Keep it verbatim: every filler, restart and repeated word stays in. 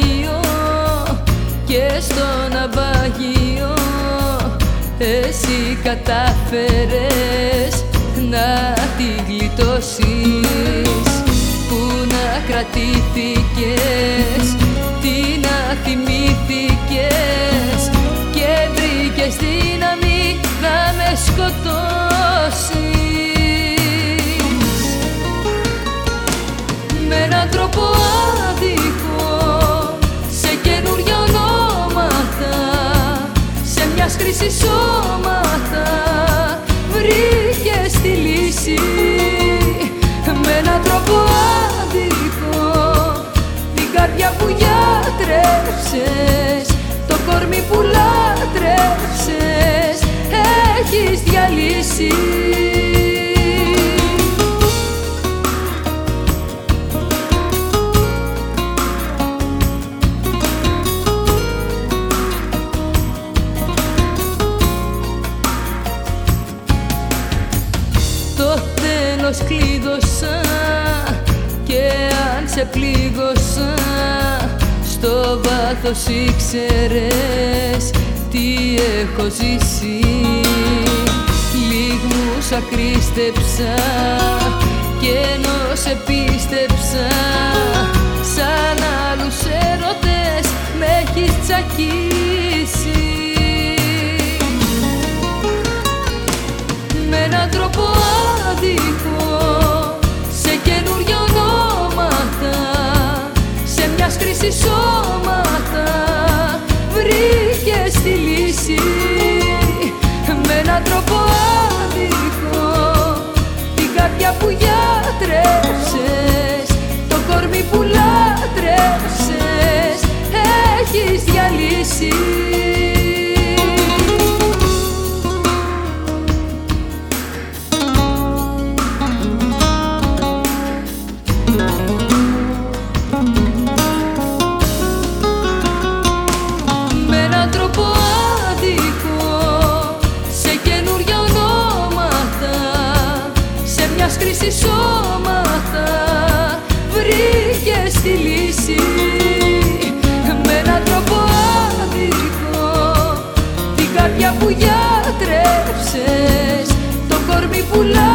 ναυάγιο και στο ναυάγιο εσύ κατάφερες να τη γλιτώσεις. Πού να κρατήθηκες, τι να θυμήθηκες και βρήκες δύναμη να με σκοτώσεις. Με έναν τρόπο άδικο, σε καινούργια ονόματα, σε μιας χρήσης σώματα βρήκες τη λύση. Με έναν τρόπο άδικο, την καρδιά που γιατρέψες, το κορμί που λάτρεψες, έχεις διαλύσει. Το τέλος κλείδωσα και αν σε πλήγωσα, στο βάθος ήξερες τι έχω ζήσει. Λίγμους ακρίστεψα και ενώ σε πίστεψα, σαν άλλους έρωτες με έχεις τσακίσει. Με έναν τρόπο άδικο, σε καινούργια ονόματα, σε μιας χρήσης σώματα βρήκες τη λύση. Με έναν τρόπο άδικο, την καρδιά που γιατρέψες, το κορμί που λάτρεψες, έχεις διαλύσει. Με έναν τρόπο άδικο, σε καινούργια ονόματα, σε μιας χρήσης σώματα βρήκες τη λύση. Με έναν τρόπο άδικο, την καρδιά που γιατρέψες, το κορμί που λάτρεψες,